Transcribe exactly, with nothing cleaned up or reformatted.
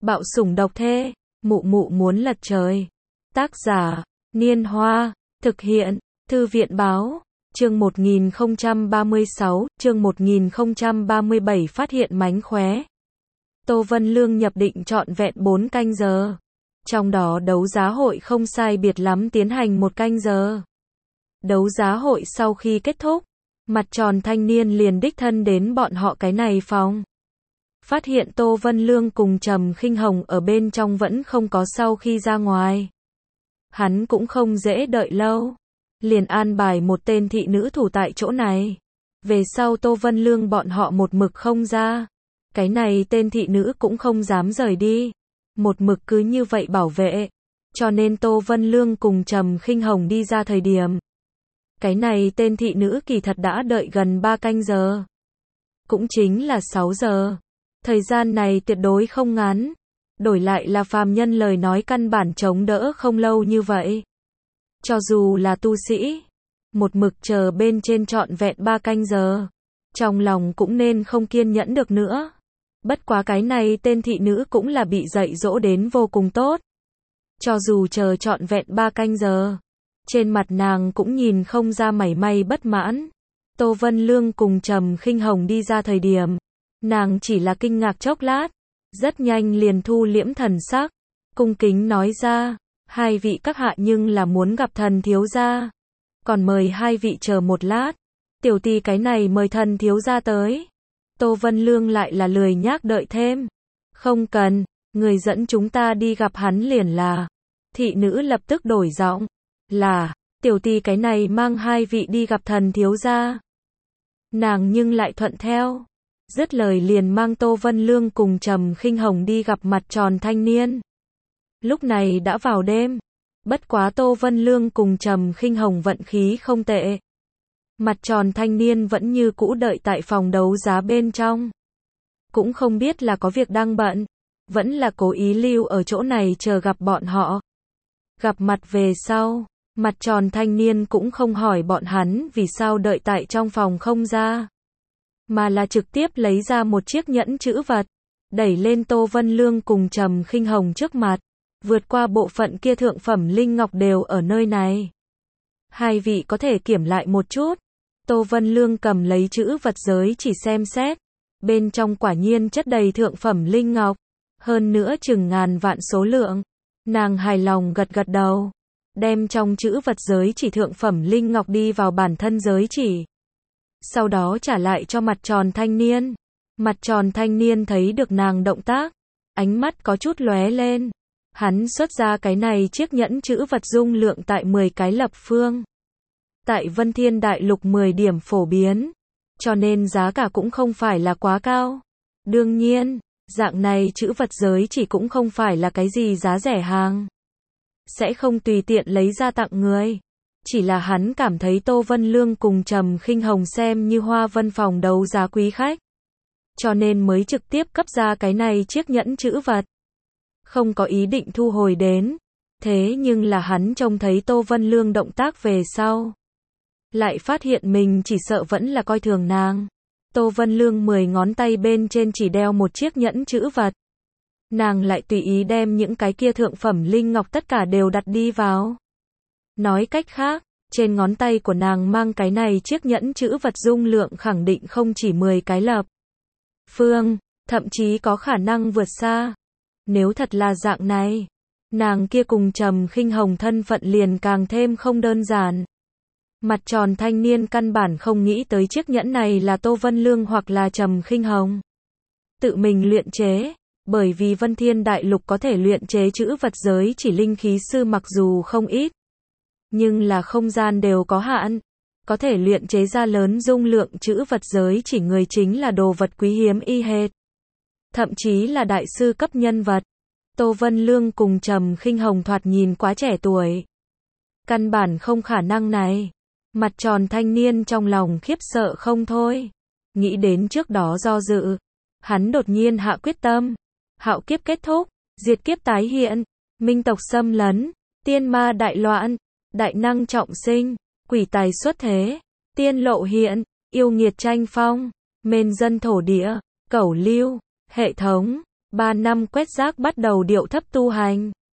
Bạo sủng độc thê, mụ mụ muốn lật trời. Tác giả, Niên Hoa, thực hiện, Thư viện Báo, chương một nghìn không trăm ba mươi sáu, chương một nghìn không trăm ba mươi bảy phát hiện mánh khóe. Tô Vân Lương nhập định trọn vẹn bốn canh giờ. Trong đó đấu giá hội không sai biệt lắm tiến hành một canh giờ. Đấu giá hội sau khi kết thúc, mặt tròn thanh niên liền đích thân đến bọn họ cái này phòng. Phát hiện Tô Vân Lương cùng Trầm Khinh Hồng ở bên trong vẫn không có sau khi ra ngoài. Hắn cũng không dễ đợi lâu. Liền an bài một tên thị nữ thủ tại chỗ này. Về sau Tô Vân Lương bọn họ một mực không ra. Cái này tên thị nữ cũng không dám rời đi. Một mực cứ như vậy bảo vệ. Cho nên Tô Vân Lương cùng Trầm Khinh Hồng đi ra thời điểm. Cái này tên thị nữ kỳ thật đã đợi gần ba canh giờ. Cũng chính là sáu giờ. Thời gian này tuyệt đối không ngắn. Đổi lại là phàm nhân lời nói căn bản chống đỡ không lâu như vậy. Cho dù là tu sĩ, một mực chờ bên trên trọn vẹn ba canh giờ, trong lòng cũng nên không kiên nhẫn được nữa. Bất quá cái này tên thị nữ cũng là bị dạy dỗ đến vô cùng tốt. Cho dù chờ trọn vẹn ba canh giờ, trên mặt nàng cũng nhìn không ra mảy may bất mãn. Tô Vân Lương cùng Trầm Khinh Hồng đi ra thời điểm, nàng chỉ là kinh ngạc chốc lát, rất nhanh liền thu liễm thần sắc, cung kính nói ra, hai vị các hạ nhưng là muốn gặp thần thiếu gia, còn mời hai vị chờ một lát, tiểu tỷ cái này mời thần thiếu gia tới. Tô Vân Lương lại là lười nhác đợi thêm, không cần, người dẫn chúng ta đi gặp hắn liền là. Thị nữ lập tức đổi giọng, là, tiểu tỷ cái này mang hai vị đi gặp thần thiếu gia. Nàng nhưng lại thuận theo. Dứt lời liền mang Tô Vân Lương cùng Trầm Khinh Hồng đi gặp mặt tròn thanh niên. Lúc này đã vào đêm. Bất quá Tô Vân Lương cùng Trầm Khinh Hồng vận khí không tệ. Mặt tròn thanh niên vẫn như cũ đợi tại phòng đấu giá bên trong. Cũng không biết là có việc đang bận. Vẫn là cố ý lưu ở chỗ này chờ gặp bọn họ. Gặp mặt về sau, mặt tròn thanh niên cũng không hỏi bọn hắn vì sao đợi tại trong phòng không ra. Mà là trực tiếp lấy ra một chiếc nhẫn chữ vật, đẩy lên Tô Vân Lương cùng Trầm Khinh Hồng trước mặt, vượt qua bộ phận kia thượng phẩm linh ngọc đều ở nơi này. Hai vị có thể kiểm lại một chút. Tô Vân Lương cầm lấy chữ vật giới chỉ xem xét, bên trong quả nhiên chất đầy thượng phẩm linh ngọc, hơn nữa chừng ngàn vạn số lượng. Nàng hài lòng gật gật đầu, đem trong chữ vật giới chỉ thượng phẩm linh ngọc đi vào bản thân giới chỉ. Sau đó trả lại cho mặt tròn thanh niên. Mặt tròn thanh niên thấy được nàng động tác, ánh mắt có chút lóe lên. Hắn xuất ra cái này chiếc nhẫn chữ vật dung lượng tại mười cái lập phương. Tại Vân Thiên Đại Lục mười điểm phổ biến, cho nên giá cả cũng không phải là quá cao. Đương nhiên, dạng này chữ vật giới chỉ cũng không phải là cái gì giá rẻ hàng. Sẽ không tùy tiện lấy ra tặng người. Chỉ là hắn cảm thấy Tô Vân Lương cùng Trầm Khinh Hồng xem như Hoa Vân phòng đấu giá quý khách. Cho nên mới trực tiếp cấp ra cái này chiếc nhẫn chữ vật. Không có ý định thu hồi đến. Thế nhưng là hắn trông thấy Tô Vân Lương động tác về sau. Lại phát hiện mình chỉ sợ vẫn là coi thường nàng. Tô Vân Lương mười ngón tay bên trên chỉ đeo một chiếc nhẫn chữ vật. Nàng lại tùy ý đem những cái kia thượng phẩm linh ngọc tất cả đều đặt đi vào. Nói cách khác, trên ngón tay của nàng mang cái này chiếc nhẫn chữ vật dung lượng khẳng định không chỉ mười cái lập phương, thậm chí có khả năng vượt xa. Nếu thật là dạng này, nàng kia cùng Trầm Khinh Hồng thân phận liền càng thêm không đơn giản. Mặt tròn thanh niên căn bản không nghĩ tới chiếc nhẫn này là Tô Vân Lương hoặc là Trầm Khinh Hồng tự mình luyện chế, bởi vì Vân Thiên Đại Lục có thể luyện chế chữ vật giới chỉ linh khí sư mặc dù không ít, nhưng là không gian đều có hạn, có thể luyện chế ra lớn dung lượng chữ vật giới chỉ người chính là đồ vật quý hiếm y hệt. Thậm chí là đại sư cấp nhân vật. Tô Vân Lương cùng Trầm Khinh Hồng thoạt nhìn quá trẻ tuổi. Căn bản không khả năng này. Mặt tròn thanh niên trong lòng khiếp sợ không thôi. Nghĩ đến trước đó do dự. Hắn đột nhiên hạ quyết tâm. Hạo kiếp kết thúc, diệt kiếp tái hiện, minh tộc xâm lấn, tiên ma đại loạn. Đại năng trọng sinh, quỷ tài xuất thế, tiên lộ hiện, yêu nghiệt tranh phong, mên dân thổ địa, cẩu lưu, hệ thống, ba năm quét rác bắt đầu điệu thấp tu hành.